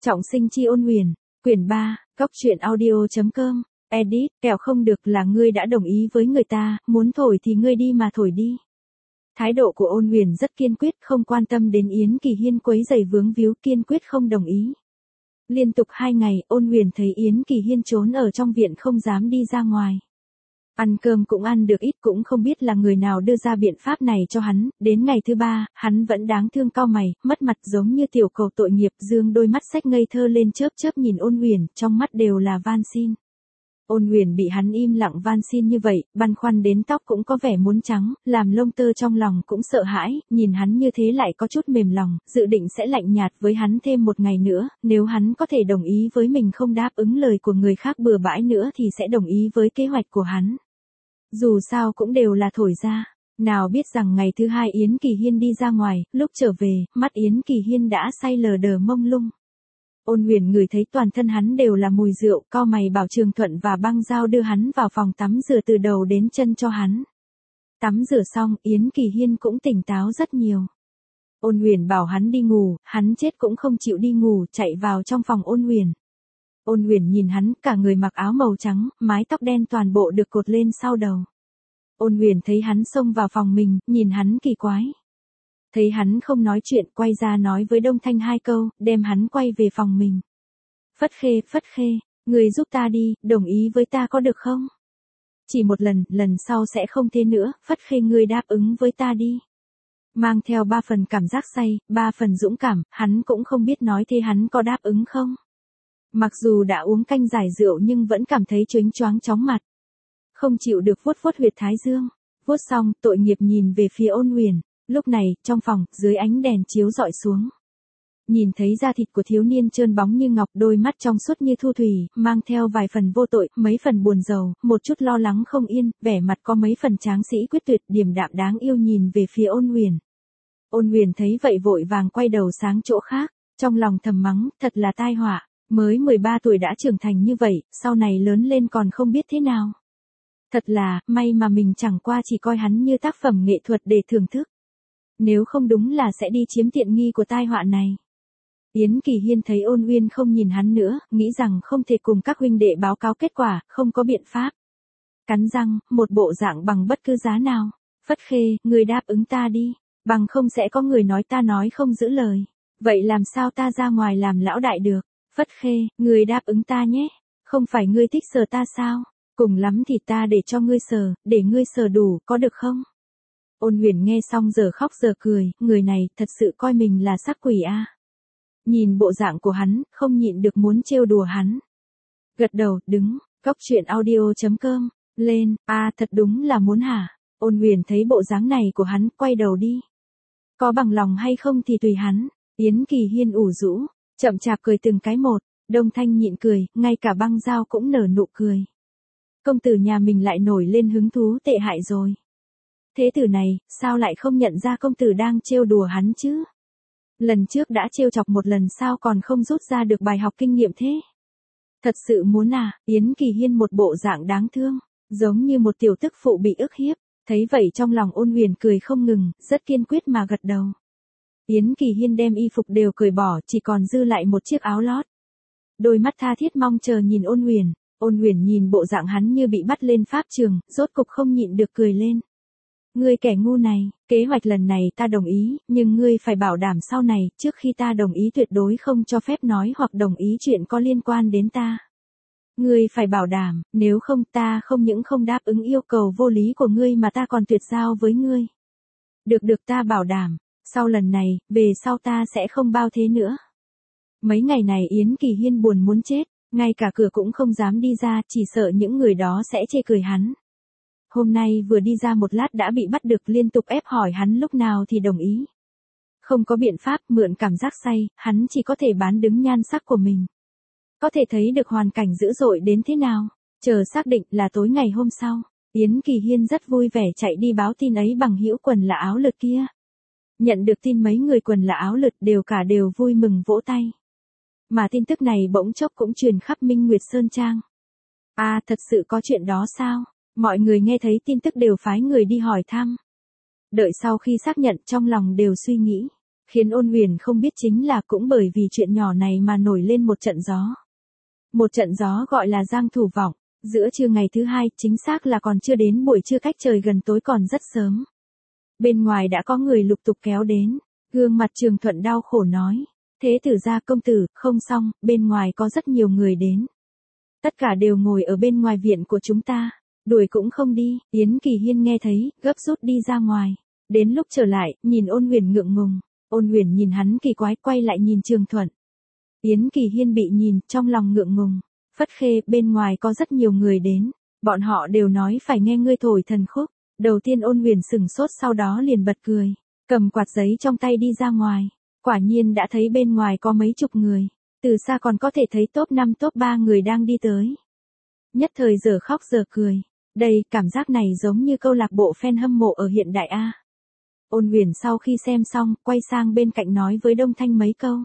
Trọng sinh chi ôn huyền, quyển 3, góc truyện audio.com, edit, kẻo không được là ngươi đã đồng ý với người ta, muốn thổi thì ngươi đi mà thổi đi. Thái độ của ôn huyền rất kiên quyết, không quan tâm đến Yến Kỳ Hiên quấy rầy vướng víu, kiên quyết không đồng ý. Liên tục 2 ngày, ôn huyền thấy Yến Kỳ Hiên trốn ở trong viện không dám đi ra ngoài. Ăn cơm cũng ăn được ít, cũng không biết là người nào đưa ra biện pháp này cho hắn, đến ngày thứ 3, hắn vẫn đáng thương cau mày, mất mặt giống như tiểu cầu tội nghiệp, dương đôi mắt sách ngây thơ lên chớp chớp nhìn ôn huyền, trong mắt đều là van xin. Ôn huyền bị hắn im lặng van xin như vậy, băn khoăn đến tóc cũng có vẻ muốn trắng, làm lông tơ trong lòng cũng sợ hãi, nhìn hắn như thế lại có chút mềm lòng, dự định sẽ lạnh nhạt với hắn thêm một ngày nữa, nếu hắn có thể đồng ý với mình không đáp ứng lời của người khác bừa bãi nữa thì sẽ đồng ý với kế hoạch của hắn. Dù sao cũng đều là thổi ra. Nào biết rằng ngày thứ 2 Yến Kỳ Hiên đi ra ngoài, lúc trở về, mắt Yến Kỳ Hiên đã say lờ đờ mông lung. Ôn huyền ngửi thấy toàn thân hắn đều là mùi rượu, cau mày bảo Trường Thuận và Băng Giao đưa hắn vào phòng tắm rửa từ đầu đến chân cho hắn. Tắm rửa xong, Yến Kỳ Hiên cũng tỉnh táo rất nhiều. Ôn huyền bảo hắn đi ngủ, hắn chết cũng không chịu đi ngủ, chạy vào trong phòng ôn huyền. Ôn huyền nhìn hắn, cả người mặc áo màu trắng, mái tóc đen toàn bộ được cột lên sau đầu. Ôn huyền thấy hắn xông vào phòng mình, nhìn hắn kỳ quái. Thấy hắn không nói chuyện, quay ra nói với Đông Thanh 2 câu, đem hắn quay về phòng mình. Phất khê, người giúp ta đi, đồng ý với ta có được không? Chỉ một lần sau sẽ không thế nữa, Phất khê ngươi đáp ứng với ta đi. Mang theo 3 phần cảm giác say, 3 phần dũng cảm, hắn cũng không biết nói thế hắn có đáp ứng không? Mặc dù đã uống canh giải rượu nhưng vẫn cảm thấy chónh choáng chóng mặt. Không chịu được vuốt huyệt thái dương. Vuốt xong, tội nghiệp nhìn về phía ôn huyền. Lúc này, trong phòng, dưới ánh đèn chiếu rọi xuống. Nhìn thấy da thịt của thiếu niên trơn bóng như ngọc, đôi mắt trong suốt như thu thủy, mang theo vài phần vô tội, mấy phần buồn rầu, một chút lo lắng không yên, vẻ mặt có mấy phần tráng sĩ quyết tuyệt, điềm đạm đáng yêu nhìn về phía ôn huyền. Ôn huyền thấy vậy vội vàng quay đầu sang chỗ khác, trong lòng thầm mắng, thật là tai họa. Mới 13 tuổi đã trưởng thành như vậy, sau này lớn lên còn không biết thế nào. Thật là, may mà mình chẳng qua chỉ coi hắn như tác phẩm nghệ thuật để thưởng thức. Nếu không đúng là sẽ đi chiếm tiện nghi của tai họa này. Yến Kỳ Hiên thấy ôn huyền không nhìn hắn nữa, nghĩ rằng không thể cùng các huynh đệ báo cáo kết quả, không có biện pháp. Cắn răng, một bộ dạng bằng bất cứ giá nào. Phất khê, người đáp ứng ta đi, bằng không sẽ có người nói ta nói không giữ lời. Vậy làm sao ta ra ngoài làm lão đại được? Phất khê, người đáp ứng ta nhé, không phải ngươi thích sờ ta sao, cùng lắm thì ta để cho ngươi sờ, để ngươi sờ đủ, có được không? Ôn huyền nghe xong giờ khóc giờ cười, người này thật sự coi mình là sắc quỷ a. Nhìn bộ dạng của hắn, không nhịn được muốn trêu đùa hắn. Gật đầu, đứng, góc truyện audio.com, lên, thật đúng là muốn hả? Ôn huyền thấy bộ dáng này của hắn, quay đầu đi. Có bằng lòng hay không thì tùy hắn. Yến Kỳ Hiên ủ rũ. Chậm chạp cười từng cái một, Đông Thanh nhịn cười, ngay cả Băng Giao cũng nở nụ cười. Công tử nhà mình lại nổi lên hứng thú tệ hại rồi. Thế tử này, sao lại không nhận ra công tử đang trêu đùa hắn chứ? Lần trước đã trêu chọc một lần sao còn không rút ra được bài học kinh nghiệm thế? Thật sự muốn Yến Kỳ Hiên một bộ dạng đáng thương, giống như một tiểu tức phụ bị ức hiếp, thấy vậy trong lòng ôn huyền cười không ngừng, rất kiên quyết mà gật đầu. Yến Kỳ Hiên đem y phục đều cởi bỏ, chỉ còn dư lại một chiếc áo lót. Đôi mắt tha thiết mong chờ nhìn ôn huyền nhìn bộ dạng hắn như bị bắt lên pháp trường, rốt cục không nhịn được cười lên. Ngươi kẻ ngu này, kế hoạch lần này ta đồng ý, nhưng ngươi phải bảo đảm sau này, trước khi ta đồng ý tuyệt đối không cho phép nói hoặc đồng ý chuyện có liên quan đến ta. Ngươi phải bảo đảm, nếu không ta không những không đáp ứng yêu cầu vô lý của ngươi mà ta còn tuyệt giao với ngươi. Được ta bảo đảm. Sau lần này, về sau ta sẽ không bao thế nữa. Mấy ngày này Yến Kỳ Hiên buồn muốn chết, ngay cả cửa cũng không dám đi ra, chỉ sợ những người đó sẽ chê cười hắn. Hôm nay vừa đi ra một lát đã bị bắt được, liên tục ép hỏi hắn lúc nào thì đồng ý. Không có biện pháp, mượn cảm giác say, hắn chỉ có thể bán đứng nhan sắc của mình. Có thể thấy được hoàn cảnh dữ dội đến thế nào. Chờ xác định là tối ngày hôm sau, Yến Kỳ Hiên rất vui vẻ chạy đi báo tin ấy bằng hữu quần là áo lượt kia. Nhận được tin mấy người quần là áo lượt đều vui mừng vỗ tay. Mà tin tức này bỗng chốc cũng truyền khắp Minh Nguyệt Sơn Trang. Thật sự có chuyện đó sao? Mọi người nghe thấy tin tức đều phái người đi hỏi thăm. Đợi sau khi xác nhận trong lòng đều suy nghĩ. Khiến Ôn Huyền không biết chính là cũng bởi vì chuyện nhỏ này mà nổi lên một trận gió. Một trận gió gọi là giang thủ vọng. Giữa trưa ngày thứ hai, chính xác là còn chưa đến buổi trưa, cách trời gần tối còn rất sớm. Bên ngoài đã có người lục tục kéo đến. Gương mặt Trường Thuận đau khổ nói. Thế tử gia công tử, không xong, bên ngoài có rất nhiều người đến. Tất cả đều ngồi ở bên ngoài viện của chúng ta. Đuổi cũng không đi. Yến Kỳ Hiên nghe thấy, gấp rút đi ra ngoài. Đến lúc trở lại, nhìn Ôn Huyền ngượng ngùng. Ôn Huyền nhìn hắn kỳ quái, quay lại nhìn Trường Thuận. Yến Kỳ Hiên bị nhìn, trong lòng ngượng ngùng. Phất Khê, bên ngoài có rất nhiều người đến. Bọn họ đều nói phải nghe ngươi thổi thần khúc. Đầu tiên Ôn Huyền sừng sốt, sau đó liền bật cười. Cầm quạt giấy trong tay đi ra ngoài. Quả nhiên đã thấy bên ngoài có mấy chục người. Từ xa còn có thể thấy top 5 top 3 người đang đi tới. Nhất thời giờ khóc giờ cười. Đây, cảm giác này giống như câu lạc bộ fan hâm mộ ở hiện đại A. Ôn Huyền sau khi xem xong, quay sang bên cạnh nói với Đông Thanh mấy câu.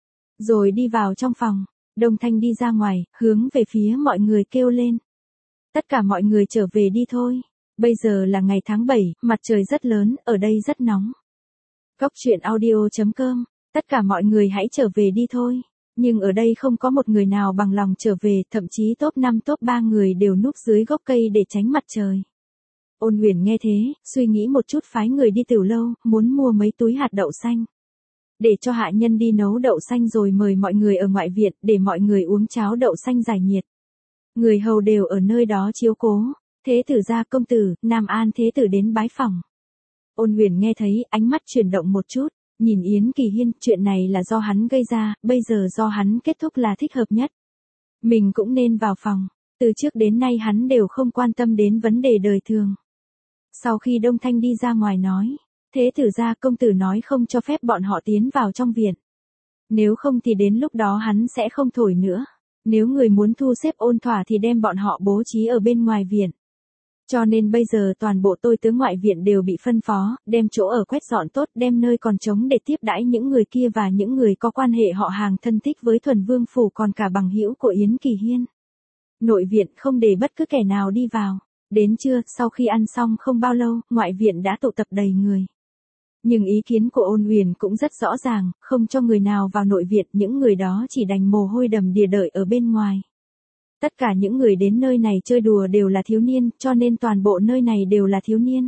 Rồi đi vào trong phòng. Đông Thanh đi ra ngoài, hướng về phía mọi người kêu lên. Tất cả mọi người trở về đi thôi. Bây giờ là ngày tháng 7, mặt trời rất lớn, ở đây rất nóng. Góc truyện audio.com. Tất cả mọi người hãy trở về đi thôi. Nhưng ở đây không có một người nào bằng lòng trở về, thậm chí top 5 top 3 người đều núp dưới gốc cây để tránh mặt trời. Ôn Huyền nghe thế, suy nghĩ một chút phái người đi tiểu lâu, muốn mua mấy túi hạt đậu xanh. Để cho hạ nhân đi nấu đậu xanh rồi mời mọi người ở ngoại viện, để mọi người uống cháo đậu xanh giải nhiệt. Người hầu đều ở nơi đó chiếu cố. Thế tử gia công tử, Nam An thế tử đến bái phỏng. Ôn Huyền nghe thấy, ánh mắt chuyển động một chút, nhìn Yến Kỳ Hiên, chuyện này là do hắn gây ra, bây giờ do hắn kết thúc là thích hợp nhất. Mình cũng nên vào phòng, từ trước đến nay hắn đều không quan tâm đến vấn đề đời thường. Sau khi Đông Thanh đi ra ngoài nói, thế tử gia công tử nói không cho phép bọn họ tiến vào trong viện. Nếu không thì đến lúc đó hắn sẽ không thổi nữa. Nếu người muốn thu xếp ôn thỏa thì đem bọn họ bố trí ở bên ngoài viện. Cho nên bây giờ toàn bộ tôi tướng ngoại viện đều bị phân phó, đem chỗ ở quét dọn tốt, đem nơi còn trống để tiếp đãi những người kia và những người có quan hệ họ hàng thân thích với Thuần Vương phủ, còn cả bằng hữu của Yến Kỳ Hiên. Nội viện không để bất cứ kẻ nào đi vào. Đến trưa, sau khi ăn xong không bao lâu, ngoại viện đã tụ tập đầy người. Nhưng ý kiến của Ôn Huyền cũng rất rõ ràng, không cho người nào vào nội viện, những người đó chỉ đành mồ hôi đầm đìa đợi ở bên ngoài. Tất cả những người đến nơi này chơi đùa đều là thiếu niên, cho nên toàn bộ nơi này đều là thiếu niên.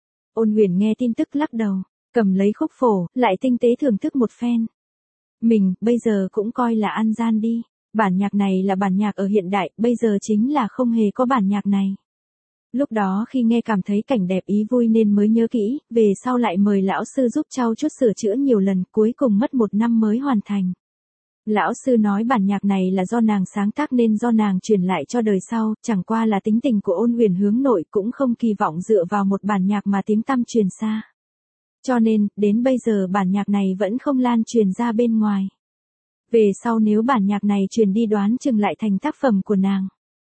Ôn Huyền nghe tin tức lắc đầu, cầm lấy khúc phổ, lại tinh tế thưởng thức một phen. Mình, bây giờ cũng coi là ăn gian đi. Bản nhạc này là bản nhạc ở hiện đại, bây giờ chính là không hề có bản nhạc này. Lúc đó khi nghe cảm thấy cảnh đẹp ý vui nên mới nhớ kỹ, về sau lại mời lão sư giúp trau chuốt sửa chữa nhiều lần, cuối cùng mất 1 năm mới hoàn thành. Lão sư nói bản nhạc này là do nàng sáng tác nên do nàng truyền lại cho đời sau, chẳng qua là tính tình của Ôn Huyền hướng nội, cũng không kỳ vọng dựa vào một bản nhạc mà tiếng tăm truyền xa. Cho nên, đến bây giờ bản nhạc này vẫn không lan truyền ra bên ngoài. Về sau nếu bản nhạc này truyền đi đoán chừng lại thành tác phẩm của nàng.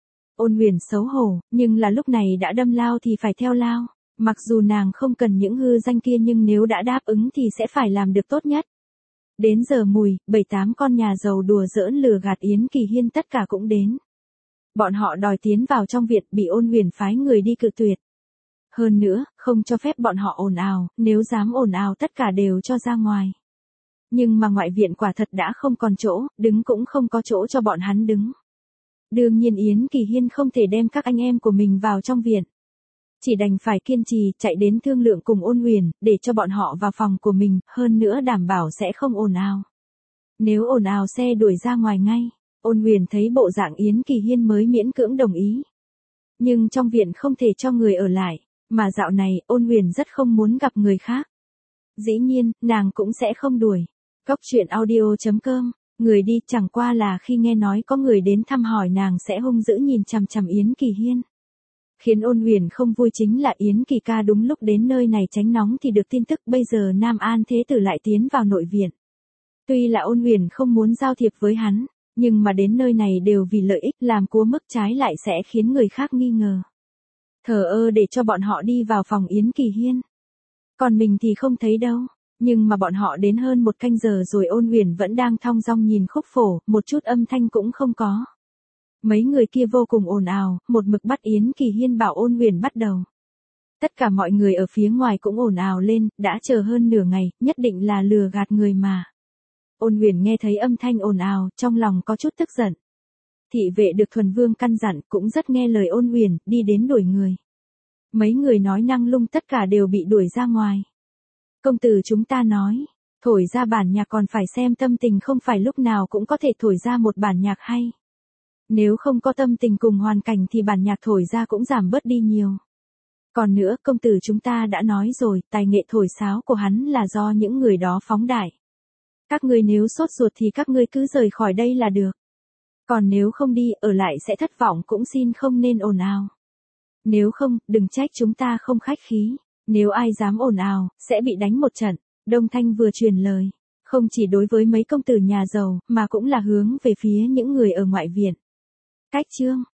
Ôn Huyền xấu hổ, nhưng là lúc này đã đâm lao thì phải theo lao. Mặc dù nàng không cần những hư danh kia nhưng nếu đã đáp ứng thì sẽ phải làm được tốt nhất. Đến giờ mùi, 7-8 con nhà giàu đùa giỡn lừa gạt Yến Kỳ Hiên tất cả cũng đến. Bọn họ đòi tiến vào trong viện, bị Ôn Huyền phái người đi cự tuyệt. Hơn nữa, không cho phép bọn họ ồn ào, nếu dám ồn ào tất cả đều cho ra ngoài. Nhưng mà ngoại viện quả thật đã không còn chỗ, đứng cũng không có chỗ cho bọn hắn đứng. Đương nhiên Yến Kỳ Hiên không thể đem các anh em của mình vào trong viện. Chỉ đành phải kiên trì chạy đến thương lượng cùng Ôn Huyền, để cho bọn họ vào phòng của mình, hơn nữa đảm bảo sẽ không ồn ào. Nếu ồn ào xe đuổi ra ngoài ngay. Ôn Huyền thấy bộ dạng Yến Kỳ Hiên mới miễn cưỡng đồng ý. Nhưng trong viện không thể cho người ở lại, mà dạo này Ôn Huyền rất không muốn gặp người khác. Dĩ nhiên, nàng cũng sẽ không đuổi. Góc truyện audio.com. Người đi chẳng qua là khi nghe nói có người đến thăm hỏi nàng sẽ hung dữ nhìn chằm chằm Yến Kỳ Hiên. Khiến Ôn Huyền không vui chính là Yến Kỳ ca đúng lúc đến nơi này tránh nóng thì được tin tức bây giờ Nam An thế tử lại tiến vào nội viện. Tuy là Ôn Huyền không muốn giao thiệp với hắn, nhưng mà đến nơi này đều vì lợi ích, làm cua mức trái lại sẽ khiến người khác nghi ngờ. Thờ ơ để cho bọn họ đi vào phòng Yến Kỳ Hiên. Còn mình thì không thấy đâu. Nhưng mà bọn họ đến hơn 1 canh giờ rồi Ôn Huyền vẫn đang thong dong nhìn khúc phổ, một chút âm thanh cũng không có. Mấy người kia vô cùng ồn ào, một mực bắt Yến Kỳ Hiên bảo Ôn Huyền bắt đầu. Tất cả mọi người ở phía ngoài cũng ồn ào lên, đã chờ hơn nửa ngày, nhất định là lừa gạt người mà. Ôn Huyền nghe thấy âm thanh ồn ào, trong lòng có chút tức giận. Thị vệ được Thuần Vương căn dặn cũng rất nghe lời Ôn Huyền, đi đến đuổi người. Mấy người nói năng lung tất cả đều bị đuổi ra ngoài. Công tử chúng ta nói, thổi ra bản nhạc còn phải xem tâm tình, không phải lúc nào cũng có thể thổi ra một bản nhạc hay. Nếu không có tâm tình cùng hoàn cảnh thì bản nhạc thổi ra cũng giảm bớt đi nhiều. Còn nữa, công tử chúng ta đã nói rồi, tài nghệ thổi sáo của hắn là do những người đó phóng đại. Các ngươi nếu sốt ruột thì các ngươi cứ rời khỏi đây là được. Còn nếu không đi, ở lại sẽ thất vọng, cũng xin không nên ồn ào. Nếu không, đừng trách chúng ta không khách khí. Nếu ai dám ồn ào, sẽ bị đánh một trận. Đông Thanh vừa truyền lời, không chỉ đối với mấy công tử nhà giàu, mà cũng là hướng về phía những người ở ngoại viện. Cách chương